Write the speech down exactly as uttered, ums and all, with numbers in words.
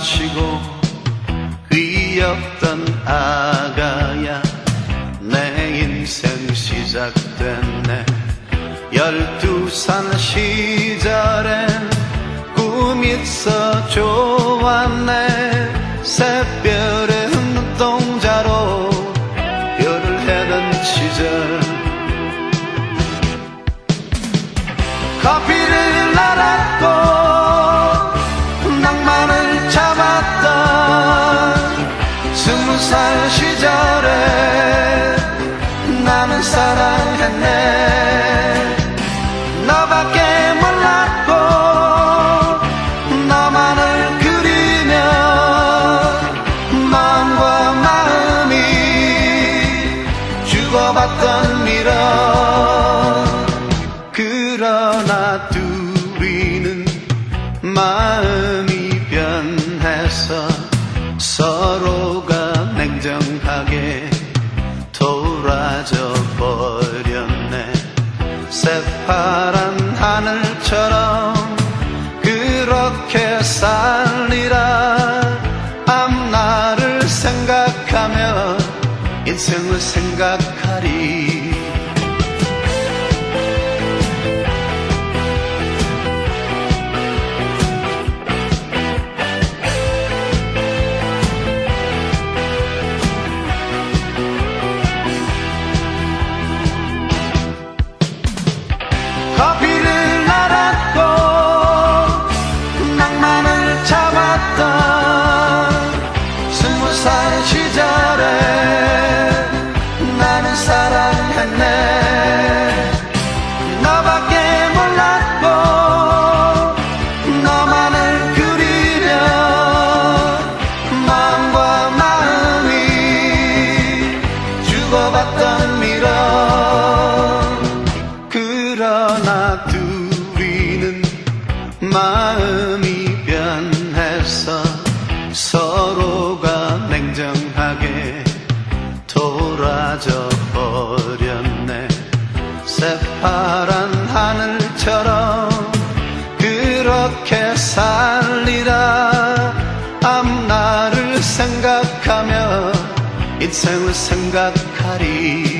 마시고 귀엽던 아가야 내 인생 시작됐네. 열두 살 시절엔 꿈이 있어 좋았네. 새별의 눈동자로 별을 해던 시절 커피를 날았고 낭만을 잡았던 스무 살 시절에 나는 사랑했네. 너밖에 몰랐고 너만을 그리며 마음과 마음이 주고받던 미련. 그러나 둘이는 마음이 변해서 서로가 냉정하게 돌아져 버렸네. 새파란 하늘처럼 그렇게 살리라. 앞날을 생각하며 인생을 생각하리. 커피를 날았고 낭만을 잡았던 스무 살 시절에 나는 사랑했네. 너밖에 몰랐고 너만을 그리며 마음과 마음이 주고받던 미련. 그러나 둘이는 마음이 변해서 서로가 냉정하게 돌아져 버렸네. 새파란 하늘처럼 그렇게 살리라. 앞날을 생각하며 인생을 생각하리.